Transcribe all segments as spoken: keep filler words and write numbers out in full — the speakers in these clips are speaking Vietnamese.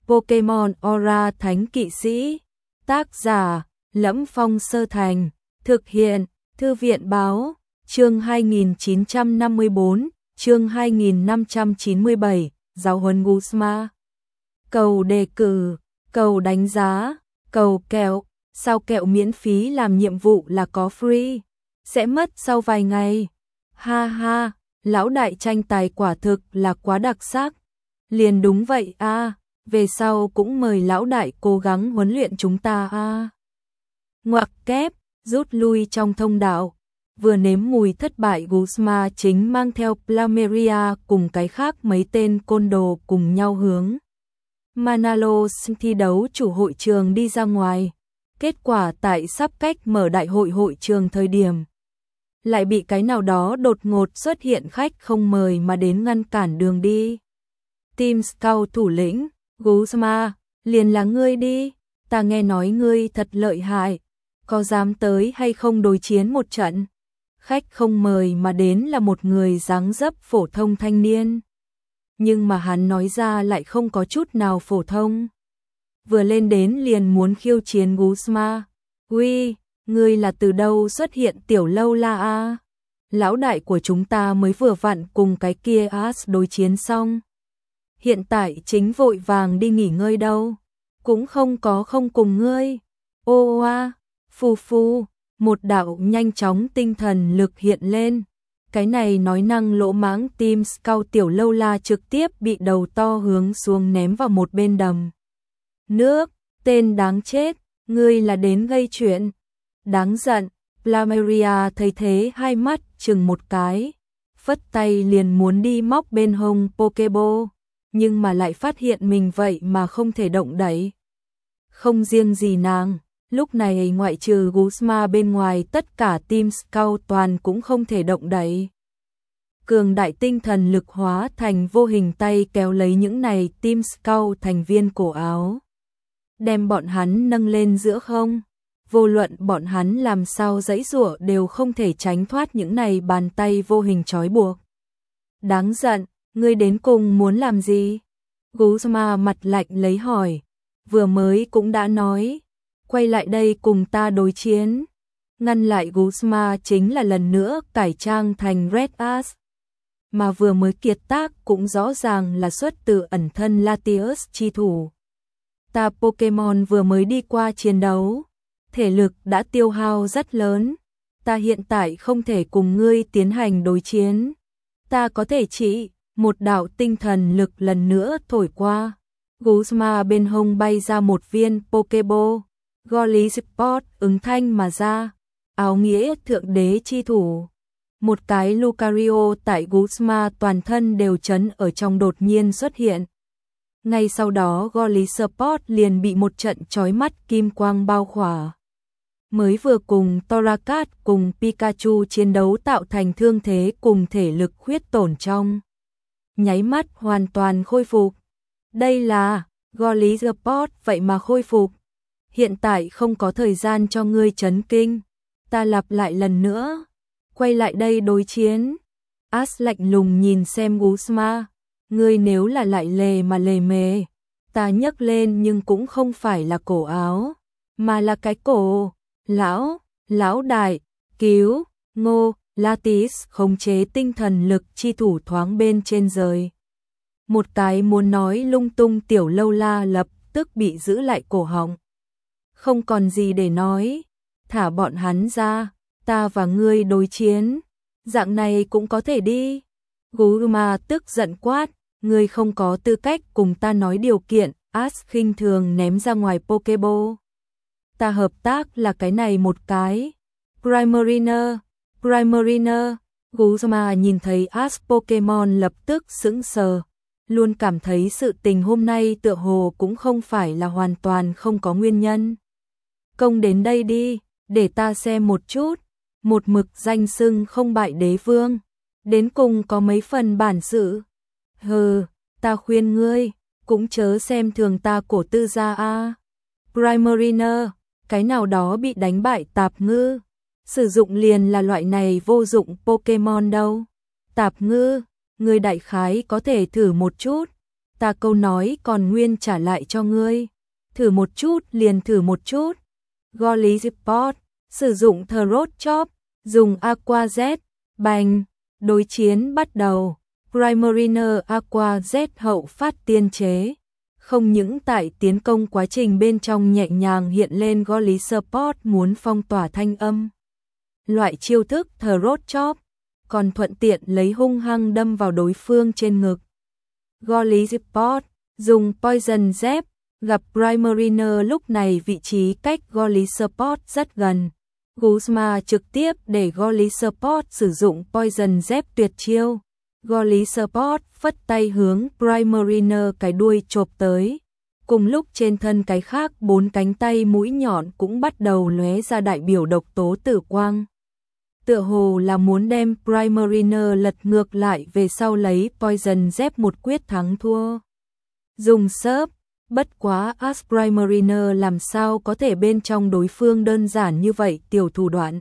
Pokemon Aura Thánh Kỵ Sĩ. Tác giả: Lẫm Phong Sơ Thành. Thực hiện: Thư viện Báo. Chương hai nghìn chín trăm năm mươi bốn, chương hai nghìn năm trăm chín mươi bảy, giáo huấn Guzma. Cầu đề cử, cầu đánh giá, cầu kẹo. Sao kẹo miễn phí làm nhiệm vụ là có free? Sẽ mất sau vài ngày. Ha ha, lão đại tranh tài quả thực là quá đặc sắc. Liền đúng vậy a, à, về sau cũng mời lão đại cố gắng huấn luyện chúng ta a. À. Ngoặc kép, rút lui trong thông đạo. Vừa nếm mùi thất bại, Guzma chính mang theo Plumeria cùng cái khác mấy tên côn đồ cùng nhau hướng Manalos thi đấu chủ hội trường đi ra ngoài. Kết quả tại sắp cách mở đại hội hội trường thời điểm, lại bị cái nào đó đột ngột xuất hiện khách không mời mà đến ngăn cản đường đi. Team Scout thủ lĩnh, Guzma, liền là ngươi đi, ta nghe nói ngươi thật lợi hại, có dám tới hay không đối chiến một trận? Khách không mời mà đến là một người dáng dấp phổ thông thanh niên, nhưng mà hắn nói ra lại không có chút nào phổ thông. Vừa lên đến liền muốn khiêu chiến Guzma. Uy, ngươi là từ đâu xuất hiện tiểu lâu la a? Lão đại của chúng ta mới vừa vặn cùng cái kia As đối chiến xong. Hiện tại chính vội vàng đi nghỉ ngơi đâu. Cũng không có không cùng ngươi. Ô a, phù phù, một đạo nhanh chóng tinh thần lực hiện lên. Cái này nói năng lỗ mãng Team Scout tiểu lâu la trực tiếp bị đầu to hướng xuống ném vào một bên đầm nước. Tên đáng chết, ngươi là đến gây chuyện. Đáng giận. Plumeria thấy thế hai mắt chừng một cái, phất tay liền muốn đi móc bên hông Pokeball, nhưng mà lại phát hiện mình vậy mà không thể động đậy. Không riêng gì nàng, lúc này ngoại trừ Guzma bên ngoài tất cả Team Scout toàn cũng không thể động đậy. Cường đại tinh thần lực hóa thành vô hình tay kéo lấy những này Team Scout thành viên cổ áo, đem bọn hắn nâng lên giữa không. Vô luận bọn hắn làm sao giãy giụa đều không thể tránh thoát những này bàn tay vô hình trói buộc. Đáng giận, ngươi đến cùng muốn làm gì? Guzma mặt lạnh lấy hỏi. Vừa mới cũng đã nói, quay lại đây cùng ta đối chiến. Ngăn lại Guzma chính là lần nữa cải trang thành Red Ash, mà vừa mới kiệt tác cũng rõ ràng là xuất từ ẩn thân Latios chi thủ. Ta Pokemon vừa mới đi qua chiến đấu, thể lực đã tiêu hao rất lớn, ta hiện tại không thể cùng ngươi tiến hành đối chiến. Ta có thể chỉ, một đạo tinh thần lực lần nữa thổi qua. Guzma bên hông bay ra một viên Pokeball, Golly Sport ứng thanh mà ra, áo nghĩa thượng đế chi thủ. Một cái Lucario tại Guzma toàn thân đều chấn ở trong đột nhiên xuất hiện. Ngay sau đó Golly Sport liền bị một trận chói mắt kim quang bao khỏa. Mới vừa cùng Torakat cùng Pikachu chiến đấu tạo thành thương thế cùng thể lực khuyết tổn trong nháy mắt hoàn toàn khôi phục. Đây là Golly Sport vậy mà khôi phục. Hiện tại không có thời gian cho ngươi chấn kinh. Ta lặp lại lần nữa. Quay lại đây đối chiến. Ash lạnh lùng nhìn xem Guzma. Ngươi nếu là lại lề mà lề mề, ta nhấc lên nhưng cũng không phải là cổ áo, mà là cái cổ. Lão, lão đại, cứu, ngô, Latis khống chế tinh thần lực chi thủ thoáng bên trên rời. Một cái muốn nói lung tung tiểu lâu la lập tức bị giữ lại cổ họng. Không còn gì để nói, thả bọn hắn ra, ta và ngươi đối chiến, dạng này cũng có thể đi. Guzma tức giận quát, ngươi không có tư cách cùng ta nói điều kiện. Ash khinh thường ném ra ngoài Pokeball. Ta hợp tác là cái này một cái. Primarina, Primarina. Guzma nhìn thấy Ash Pokemon lập tức sững sờ, luôn cảm thấy sự tình hôm nay tựa hồ cũng không phải là hoàn toàn không có nguyên nhân. Công đến đây đi, để ta xem một chút, một mực danh xưng không bại đế vương, đến cùng có mấy phần bản sự. Hừ, ta khuyên ngươi, cũng chớ xem thường ta cổ tư gia a. Primarina, cái nào đó bị đánh bại tạp ngư, sử dụng liền là loại này vô dụng Pokemon đâu. Tạp ngư, ngươi đại khái có thể thử một chút, ta câu nói còn nguyên trả lại cho ngươi. Thử một chút liền thử một chút. Golly Sport, sử dụng Throat Chop, dùng Aqua Z, bành, đối chiến bắt đầu. Primariner Aqua Z hậu phát tiên chế. Không những tại tiến công quá trình bên trong nhẹ nhàng hiện lên Golly Sport muốn phong tỏa thanh âm. Loại chiêu thức Throat Chop, còn thuận tiện lấy hung hăng đâm vào đối phương trên ngực. Golly Sport, dùng Poison Jab, gặp Primariner lúc này vị trí cách Golly Sport rất gần. Guzma trực tiếp để Golly Sport sử dụng Poison Jab tuyệt chiêu. Golly Sport phất tay hướng Primariner cái đuôi chộp tới. Cùng lúc trên thân cái khác bốn cánh tay mũi nhọn cũng bắt đầu lóe ra đại biểu độc tố tử quang. Tựa hồ là muốn đem Primariner lật ngược lại về sau lấy Poison Jab một quyết thắng thua. Dùng sớp, bất quá As Primariner làm sao có thể bên trong đối phương đơn giản như vậy tiểu thủ đoạn.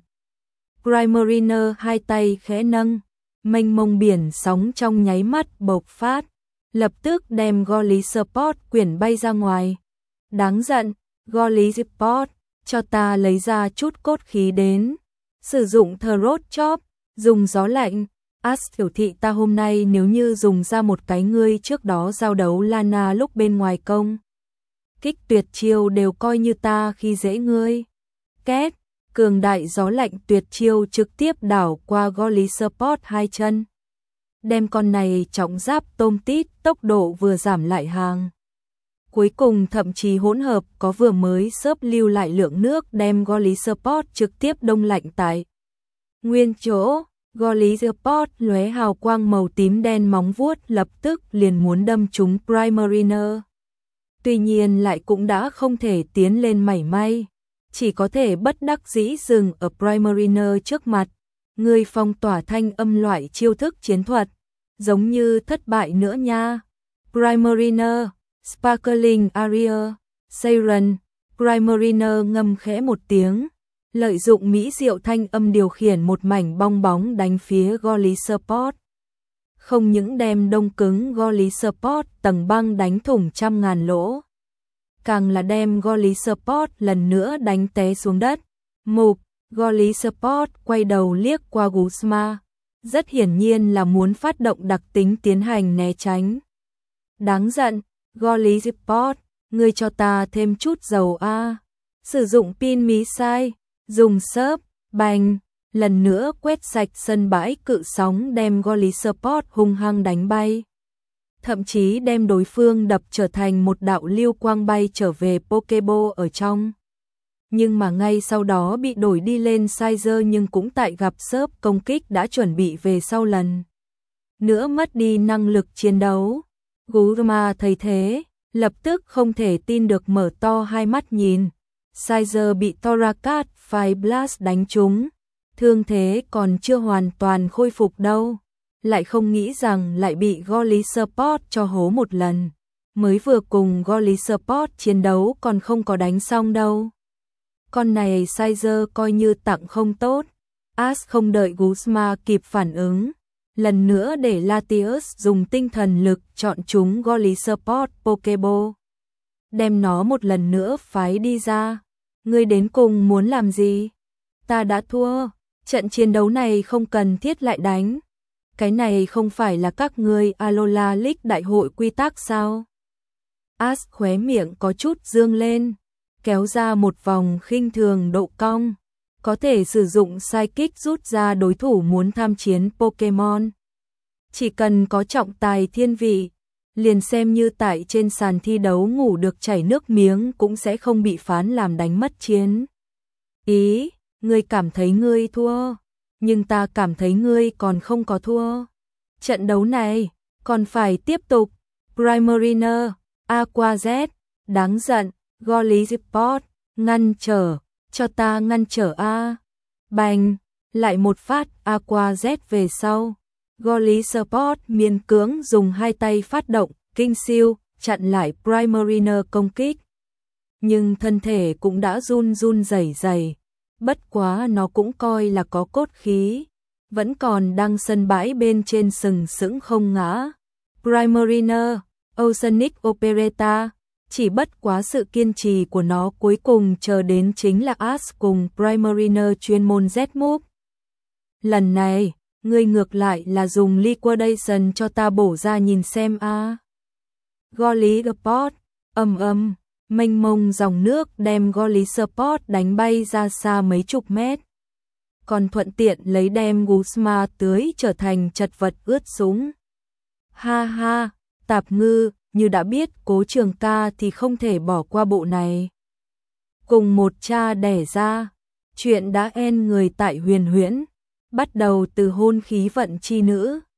Primariner hai tay khẽ nâng, mênh mông biển sóng trong nháy mắt bộc phát, lập tức đem Golly Sport quyển bay ra ngoài. Đáng giận, Golly Sport, cho ta lấy ra chút cốt khí đến. Sử dụng Throat Chop, dùng gió lạnh. As tiểu thị ta hôm nay nếu như dùng ra một cái ngươi trước đó giao đấu Lana lúc bên ngoài công. Kích tuyệt chiêu đều coi như ta khi dễ ngươi. Két, cường đại gió lạnh tuyệt chiêu trực tiếp đảo qua Golly Sport hai chân. Đem con này trọng giáp tôm tít tốc độ vừa giảm lại hàng. Cuối cùng thậm chí hỗn hợp có vừa mới xớp lưu lại lượng nước đem Golly Sport trực tiếp đông lạnh tại nguyên chỗ. Golly Sport lóe hào quang màu tím đen móng vuốt lập tức liền muốn đâm trúng Primariner. Tuy nhiên lại cũng đã không thể tiến lên mảy may, chỉ có thể bất đắc dĩ dừng ở Primariner trước mặt. Người phong tỏa thanh âm loại chiêu thức chiến thuật, giống như thất bại nữa nha. Primariner, Sparkling Area, Siren, Primariner ngâm khẽ một tiếng. Lợi dụng mỹ diệu thanh âm điều khiển một mảnh bong bóng đánh phía Golly Sport. Không những đem đông cứng Golly Sport tầng băng đánh thủng trăm ngàn lỗ, càng là đem Golly Sport lần nữa đánh té xuống đất. Mục, Golly Sport quay đầu liếc qua Guzma, rất hiển nhiên là muốn phát động đặc tính tiến hành né tránh. Đáng giận, Golly Sport, ngươi cho ta thêm chút dầu a. Sử dụng pin mí sai. Dùng sớp, bành, lần nữa quét sạch sân bãi cự sóng đem Golly Sport hung hăng đánh bay. Thậm chí đem đối phương đập trở thành một đạo lưu quang bay trở về Pokeball ở trong. Nhưng mà ngay sau đó bị đổi đi lên Sizer nhưng cũng tại gặp sớp công kích đã chuẩn bị về sau lần. Nữa mất đi năng lực chiến đấu. Guzma thấy thế, lập tức không thể tin được mở to hai mắt nhìn. Sizer bị Torakat Fire Blast đánh trúng, thương thế còn chưa hoàn toàn khôi phục đâu, lại không nghĩ rằng lại bị Golly Sport cho hố một lần, mới vừa cùng Golly Sport chiến đấu còn không có đánh xong đâu. Con này Sizer coi như tặng không tốt. As không đợi Guzma kịp phản ứng, lần nữa để Latius dùng tinh thần lực chọn chúng Golly Sport Pokeball. Đem nó một lần nữa phái đi ra. Ngươi đến cùng muốn làm gì? Ta đã thua, trận chiến đấu này không cần thiết lại đánh. Cái này không phải là các ngươi Alola League đại hội quy tắc sao? As khóe miệng có chút dương lên, kéo ra một vòng khinh thường độ cong. Có thể sử dụng Psychic rút ra đối thủ muốn tham chiến Pokemon. Chỉ cần có trọng tài thiên vị, liền xem như tại trên sàn thi đấu ngủ được chảy nước miếng cũng sẽ không bị phán làm đánh mất chiến. Ý, ngươi cảm thấy ngươi thua, nhưng ta cảm thấy ngươi còn không có thua. Trận đấu này còn phải tiếp tục. Primariner, Aqua Z, đáng giận, Golly Sport, ngăn trở, cho ta ngăn trở a. Bành, lại một phát Aqua Z về sau. Golly Sport miễn cưỡng dùng hai tay phát động kinh siêu, chặn lại Primariner công kích. Nhưng thân thể cũng đã run run rẩy rẩy, bất quá nó cũng coi là có cốt khí, vẫn còn đang sân bãi bên trên sừng sững không ngã. Primariner, Oceanic Operetta, chỉ bất quá sự kiên trì của nó cuối cùng chờ đến chính là Ash cùng Primariner chuyên môn Z-Move. Lần này, ngươi ngược lại là dùng liquidation cho ta bổ ra nhìn xem a. À. Golly Support, ầm ầm, mênh mông dòng nước đem Golly Support đánh bay ra xa mấy chục mét. Còn thuận tiện lấy đem Guzma tưới trở thành chật vật ướt sũng. Ha ha, Tạp Ngư, như đã biết Cố Trường Ca thì không thể bỏ qua bộ này. Cùng một cha đẻ ra, chuyện đã en người tại Huyền Huyễn, bắt đầu từ hôn khí vận chi nữ.